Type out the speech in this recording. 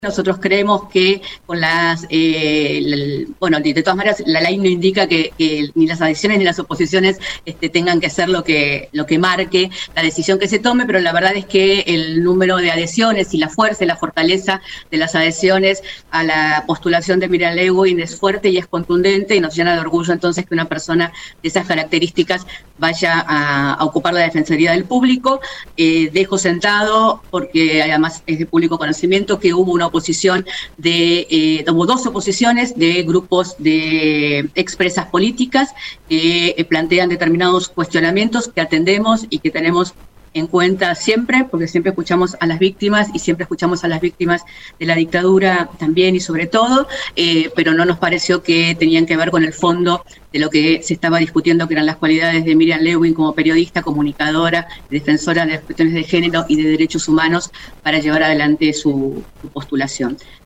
Nosotros creemos que con bueno, de todas maneras la ley no indica que ni las adhesiones ni las oposiciones tengan que ser lo que marque la decisión que se tome, pero la verdad es que el número de adhesiones y la fuerza y la fortaleza de las adhesiones a la postulación de Miriam Lewin es fuerte y es contundente, y nos llena de orgullo entonces que una persona de esas características vaya a ocupar la Defensoría del Público. Dejo sentado, porque además es de público conocimiento, que hubo una oposición hubo dos oposiciones de grupos de expresas políticas que plantean determinados cuestionamientos que atendemos y que tenemos en cuenta siempre, porque siempre escuchamos a las víctimas y siempre escuchamos a las víctimas de la dictadura también y sobre todo, pero no nos pareció que tenían que ver con el fondo de lo que se estaba discutiendo, que eran las cualidades de Miriam Lewin como periodista, comunicadora, defensora de las cuestiones de género y de derechos humanos para llevar adelante su postulación.